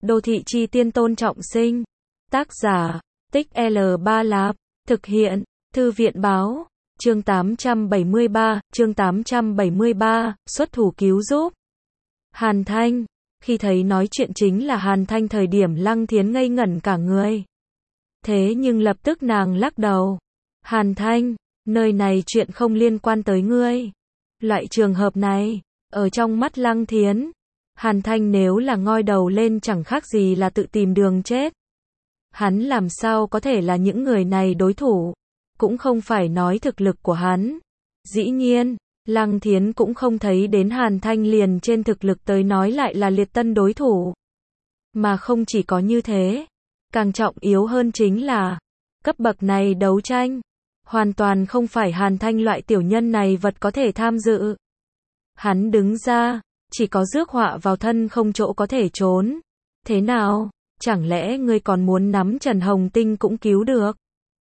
Đô thị chi tiên tôn trọng sinh. Tác giả, Tích L3 Lạp. Thực hiện, Thư viện báo. Chương 873, xuất thủ cứu giúp. Hàn Thanh. Khi thấy nói chuyện chính là Hàn Thanh thời điểm Lăng Thiến ngây ngẩn cả người. Thế nhưng lập tức nàng lắc đầu. Hàn Thanh, nơi này chuyện không liên quan tới ngươi. Loại trường hợp này, ở trong mắt Lăng Thiến, Hàn Thanh nếu là ngoi đầu lên chẳng khác gì là tự tìm đường chết. Hắn làm sao có thể là những người này đối thủ, cũng không phải nói thực lực của hắn. Dĩ nhiên, Lăng Thiến cũng không thấy đến Hàn Thanh liền trên thực lực tới nói lại là liệt tân đối thủ. Mà không chỉ có như thế, càng trọng yếu hơn chính là, cấp bậc này đấu tranh, hoàn toàn không phải Hàn Thanh loại tiểu nhân này vật có thể tham dự. Hắn đứng ra, chỉ có rước họa vào thân không chỗ có thể trốn. Thế nào, chẳng lẽ ngươi còn muốn nắm Trần Hồng Tinh cũng cứu được?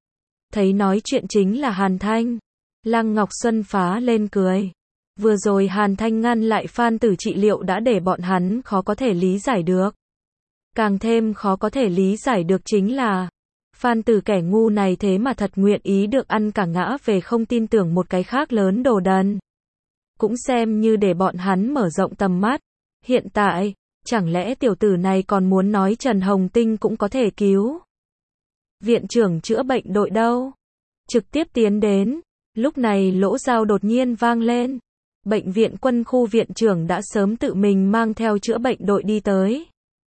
Thấy nói chuyện chính là Hàn Thanh, Lăng Ngọc Xuân phá lên cười. Vừa rồi Hàn Thanh ngăn lại Phan Tử trị liệu đã để bọn hắn khó có thể lý giải được. Càng thêm khó có thể lý giải được chính là, Phan Tử kẻ ngu này thế mà thật nguyện ý được ăn cả ngã về không tin tưởng một cái khác lớn đồ đần. Cũng xem như để bọn hắn mở rộng tầm mắt. Hiện tại, chẳng lẽ tiểu tử này còn muốn nói Trần Hồng Tinh cũng có thể cứu? Viện trưởng chữa bệnh đội đâu? Trực tiếp tiến đến. Lúc này lỗ dao đột nhiên vang lên. Bệnh viện quân khu viện trưởng đã sớm tự mình mang theo chữa bệnh đội đi tới.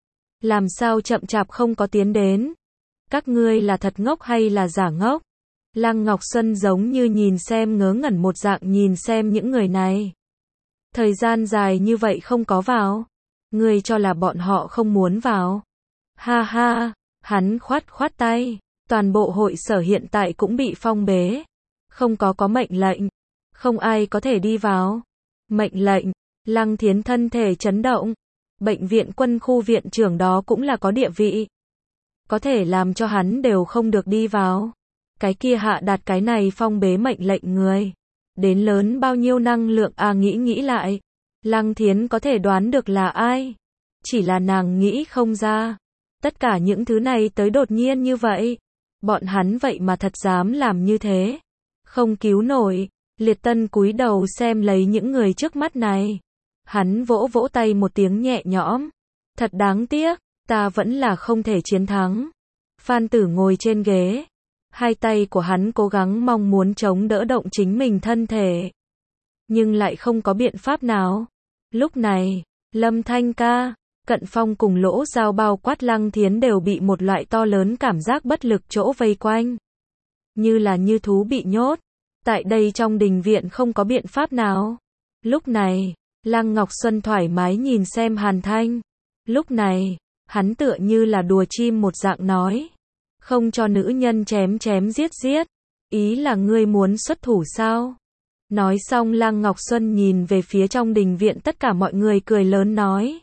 Làm sao chậm chạp không có tiến đến? Các ngươi là thật ngốc hay là giả ngốc? Lăng Ngọc Xuân giống như nhìn xem ngớ ngẩn một dạng nhìn xem những người này. Thời gian dài như vậy không có vào. Ngươi cho là bọn họ không muốn vào. Ha ha, hắn khoát khoát tay. Toàn bộ hội sở hiện tại cũng bị phong bế. Không có mệnh lệnh. Không ai có thể đi vào. Mệnh lệnh, Lăng Thiến thân thể chấn động. Bệnh viện quân khu viện trưởng đó cũng là có địa vị. Có thể làm cho hắn đều không được đi vào. Cái kia hạ đạt cái này phong bế mệnh lệnh người. Đến lớn bao nhiêu năng lượng nghĩ lại. Lăng Thiến có thể đoán được là ai. Chỉ là nàng nghĩ không ra. Tất cả những thứ này tới đột nhiên như vậy. Bọn hắn vậy mà thật dám làm như thế. Không cứu nổi. Liệt Tân cúi đầu xem lấy những người trước mắt này. Hắn vỗ vỗ tay một tiếng nhẹ nhõm. Thật đáng tiếc, ta vẫn là không thể chiến thắng. Phan Tử ngồi trên ghế. Hai tay của hắn cố gắng mong muốn chống đỡ động chính mình thân thể. Nhưng lại không có biện pháp nào. Lúc này, Lâm Thanh ca, Cận Phong cùng Lỗ Dao bao quát Lăng Thiến đều bị một loại to lớn cảm giác bất lực chỗ vây quanh. Như là như thú bị nhốt. Tại đây trong đình viện không có biện pháp nào. Lúc này, Lăng Ngọc Xuân thoải mái nhìn xem Hàn Thanh. Lúc này, hắn tựa như là đùa chim một dạng nói. Không cho nữ nhân chém giết. Ý là ngươi muốn xuất thủ sao? Nói xong Lăng Ngọc Xuân nhìn về phía trong đình viện tất cả mọi người cười lớn nói.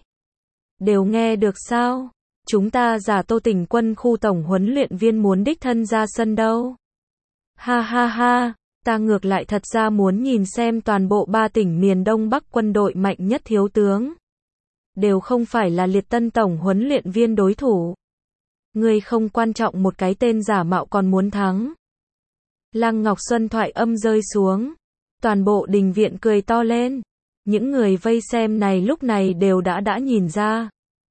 Đều nghe được sao? Chúng ta giả Tô Tỉnh quân khu tổng huấn luyện viên muốn đích thân ra sân đâu. Ha ha ha, ta ngược lại thật ra muốn nhìn xem toàn bộ 3 tỉnh miền Đông Bắc quân đội mạnh nhất thiếu tướng. Đều không phải là Liệt Tân tổng huấn luyện viên đối thủ. Ngươi không quan trọng một cái tên giả mạo còn muốn thắng. Lăng Ngọc Xuân thoại âm rơi xuống. Toàn bộ đình viện cười to lên. Những người vây xem này lúc này đều đã nhìn ra.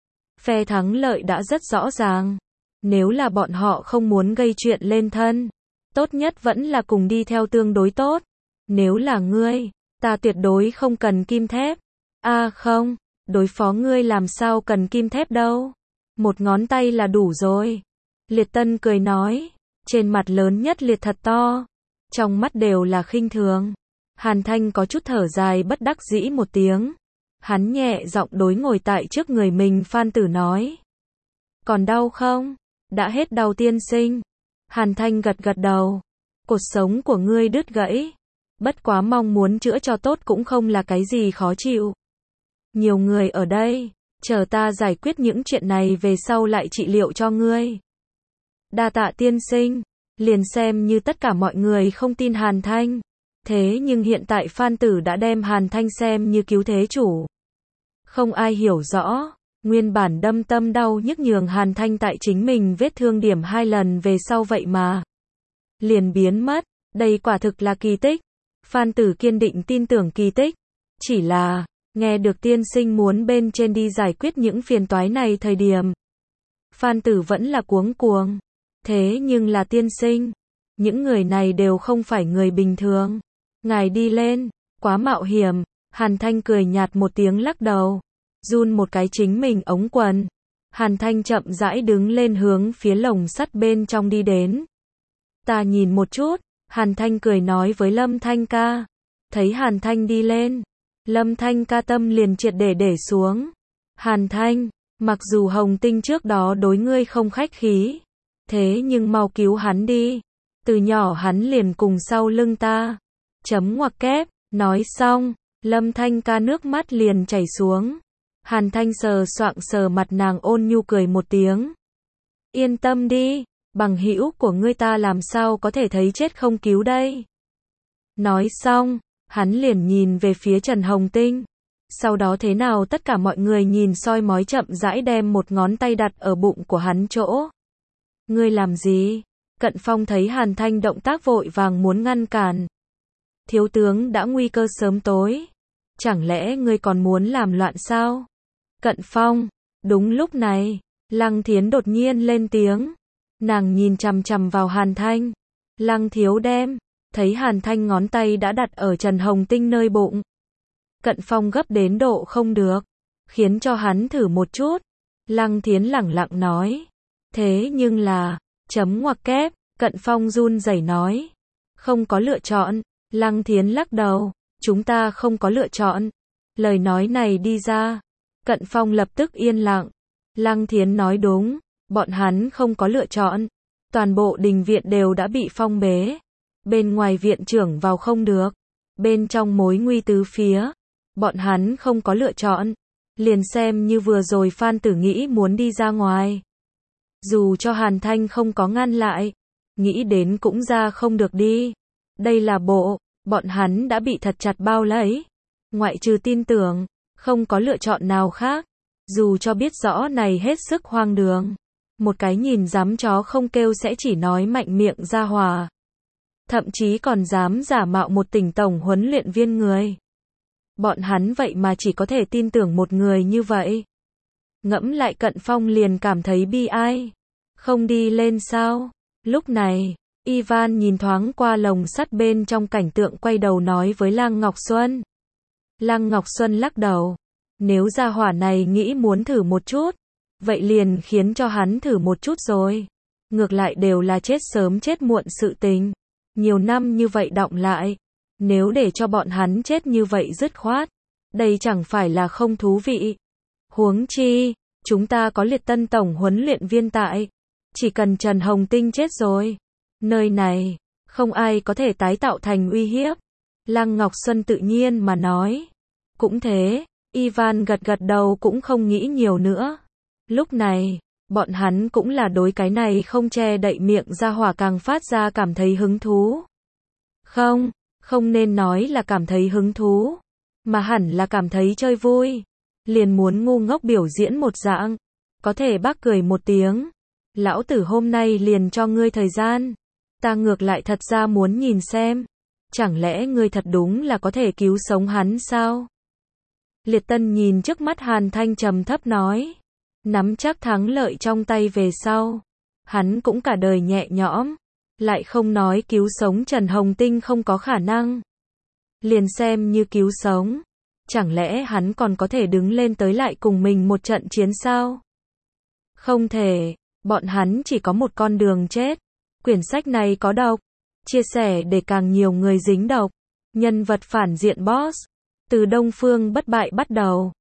Phe thắng lợi đã rất rõ ràng. Nếu là bọn họ không muốn gây chuyện lên thân, tốt nhất vẫn là cùng đi theo tương đối tốt. Nếu là ngươi, ta tuyệt đối không cần kim thép. Không, đối phó ngươi làm sao cần kim thép đâu. Một ngón tay là đủ rồi. Liệt Tân cười nói. Trên mặt lớn nhất liệt thật to. Trong mắt đều là khinh thường. Hàn Thanh có chút thở dài bất đắc dĩ một tiếng. Hắn nhẹ giọng đối ngồi tại trước người mình Phan Tử nói. Còn đau không? Đã hết đau tiên sinh. Hàn Thanh gật đầu. Cột sống của ngươi đứt gãy. Bất quá mong muốn chữa cho tốt cũng không là cái gì khó chịu. Nhiều người ở đây. Chờ ta giải quyết những chuyện này về sau lại trị liệu cho ngươi. Đa tạ tiên sinh. Liền xem như tất cả mọi người không tin Hàn Thanh. Thế nhưng hiện tại Phan Tử đã đem Hàn Thanh xem như cứu thế chủ. Không ai hiểu rõ. Nguyên bản đâm tâm đau nhức nhường Hàn Thanh tại chính mình vết thương điểm 2 lần về sau vậy mà liền biến mất, đây quả thực là kỳ tích. Phan Tử kiên định tin tưởng kỳ tích, chỉ là, nghe được tiên sinh muốn bên trên đi giải quyết những phiền toái này thời điểm. Phan Tử vẫn là cuống cuồng, thế nhưng là tiên sinh, những người này đều không phải người bình thường. Ngài đi lên, quá mạo hiểm, Hàn Thanh cười nhạt một tiếng lắc đầu, run một cái chính mình ống quần. Hàn Thanh chậm rãi đứng lên hướng phía lồng sắt bên trong đi đến. Ta nhìn một chút, Hàn Thanh cười nói với Lâm Thanh ca. Thấy Hàn Thanh đi lên, Lâm Thanh ca tâm liền triệt để xuống. Hàn Thanh, mặc dù Hồng Tinh trước đó đối ngươi không khách khí, thế nhưng mau cứu hắn đi. Từ nhỏ hắn liền cùng sau lưng ta. Chấm ngoặc kép, nói xong, Lâm Thanh ca nước mắt liền chảy xuống. Hàn Thanh sờ soạng sờ mặt nàng ôn nhu cười một tiếng. Yên tâm đi, bằng hữu của ngươi ta làm sao có thể thấy chết không cứu đây. Nói xong, hắn liền nhìn về phía Trần Hồng Tinh. Sau đó thế nào tất cả mọi người nhìn soi mói chậm rãi đem một ngón tay đặt ở bụng của hắn chỗ. Ngươi làm gì? Cận Phong thấy Hàn Thanh động tác vội vàng muốn ngăn cản. Thiếu tướng đã nguy cơ sớm tối. Chẳng lẽ ngươi còn muốn làm loạn sao? Cận Phong, đúng lúc này, Lăng Thiến đột nhiên lên tiếng. Nàng nhìn chằm chằm vào Hàn Thanh. Lăng thiếu đem, thấy Hàn Thanh ngón tay đã đặt ở Trần Hồng Tinh nơi bụng. Cận Phong gấp đến độ không được, khiến cho hắn thử một chút. Lăng Thiến lẳng lặng nói. Thế nhưng là, chấm ngoặc kép, Cận Phong run rẩy nói. Không có lựa chọn, Lăng Thiến lắc đầu, chúng ta không có lựa chọn. Lời nói này đi ra, Cận Phong lập tức yên lặng. Lăng Thiến nói đúng, bọn hắn không có lựa chọn. Toàn bộ đình viện đều đã bị phong bế. Bên ngoài viện trưởng vào không được. Bên trong mối nguy tứ phía. Bọn hắn không có lựa chọn. Liền xem như vừa rồi Phan Tử nghĩ muốn đi ra ngoài. Dù cho Hàn Thanh không có ngăn lại, nghĩ đến cũng ra không được đi. Đây là bọn hắn đã bị thật chặt bao lấy. Ngoại trừ tin tưởng, không có lựa chọn nào khác. Dù cho biết rõ này hết sức hoang đường. Một cái nhìn dám chó không kêu sẽ chỉ nói mạnh miệng ra hòa. Thậm chí còn dám giả mạo một tỉnh tổng huấn luyện viên người. Bọn hắn vậy mà chỉ có thể tin tưởng một người như vậy. Ngẫm lại Cận Phong liền cảm thấy bi ai. Không đi lên sao? Lúc này, Ivan nhìn thoáng qua lồng sắt bên trong cảnh tượng quay đầu nói với Lăng Ngọc Xuân. Lăng Ngọc Xuân lắc đầu. Nếu gia hỏa này nghĩ muốn thử một chút, vậy liền khiến cho hắn thử một chút rồi. Ngược lại đều là chết sớm chết muộn sự tình. Nhiều năm như vậy đọng lại. Nếu để cho bọn hắn chết như vậy dứt khoát, đây chẳng phải là không thú vị. Huống chi, chúng ta có Liệt Tân tổng huấn luyện viên tại. Chỉ cần Trần Hồng Tinh chết rồi, nơi này, không ai có thể tái tạo thành uy hiếp. Lăng Ngọc Xuân tự nhiên mà nói. Cũng thế, Ivan gật gật đầu cũng không nghĩ nhiều nữa. Lúc này, bọn hắn cũng là đối cái này không che đậy miệng ra hỏa càng phát ra cảm thấy hứng thú. Không nên nói là cảm thấy hứng thú, mà hẳn là cảm thấy chơi vui. Liền muốn ngu ngốc biểu diễn một dạng. Có thể bác cười một tiếng. Lão tử hôm nay liền cho ngươi thời gian. Ta ngược lại thật ra muốn nhìn xem. Chẳng lẽ ngươi thật đúng là có thể cứu sống hắn sao? Liệt Tân nhìn trước mắt Hàn Thanh trầm thấp nói. Nắm chắc thắng lợi trong tay về sau. Hắn cũng cả đời nhẹ nhõm. Lại không nói cứu sống Trần Hồng Tinh không có khả năng. Liền xem như cứu sống. Chẳng lẽ hắn còn có thể đứng lên tới lại cùng mình một trận chiến sao? Không thể. Bọn hắn chỉ có một con đường chết. Quyển sách này có độc. Chia sẻ để càng nhiều người dính độc. Nhân vật phản diện boss. Từ Đông Phương Bất Bại bắt đầu.